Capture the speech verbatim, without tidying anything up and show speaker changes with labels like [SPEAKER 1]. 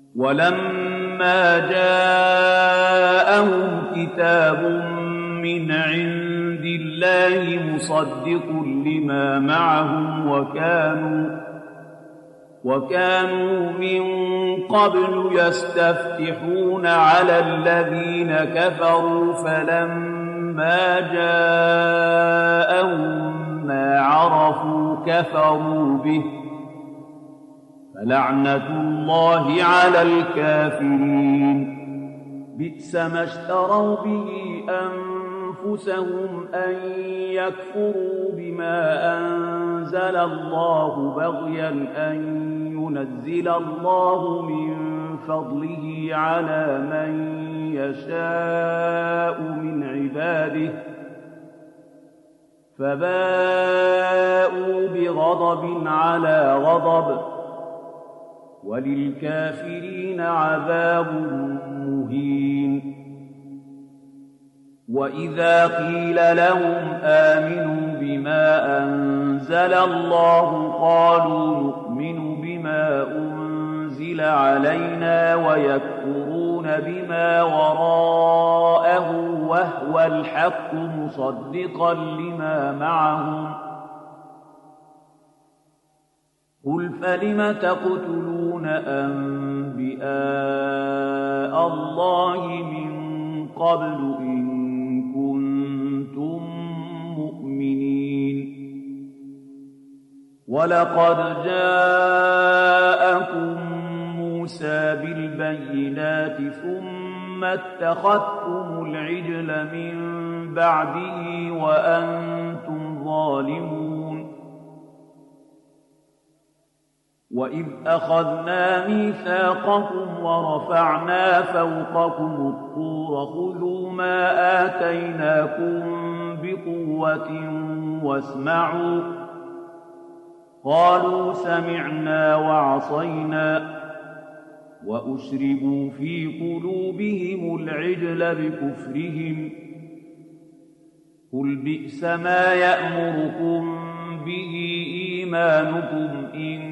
[SPEAKER 1] ولما جاءهم كتاب من عند الله مصدق لما معهم وكانوا وكانوا من قبل يستفتحون على الذين كفروا فلما جاءهم ما عرفوا كفروا به فلعنة الله على الكافرين بئس ما اشتروا به أنفسهم أن يكفروا بما أنزل الله بغيا أن ينزل الله من فضله على من يشاء من عباده فباءوا بغضب على غضب وللكافرين عذاب مهين وإذا قيل لهم آمنوا بما أنزل الله قالوا نؤمن بما أنزل علينا ويكفرون بما وراءه وهو الحق مصدقا لما معهم قل فلم تقتلون أنبياء الله من قبل إن كنتم مؤمنين ولقد جاءكم موسى بالبينات ثم اتخذتم العجل من بعده وأنتم ظالمون وإذ أخذنا ميثاقكم ورفعنا فوقكم الطور خذوا ما آتيناكم بقوة واسمعوا قالوا سمعنا وعصينا وأشربوا في قلوبهم العجل بكفرهم قل بئس ما يأمركم به إيمانكم إن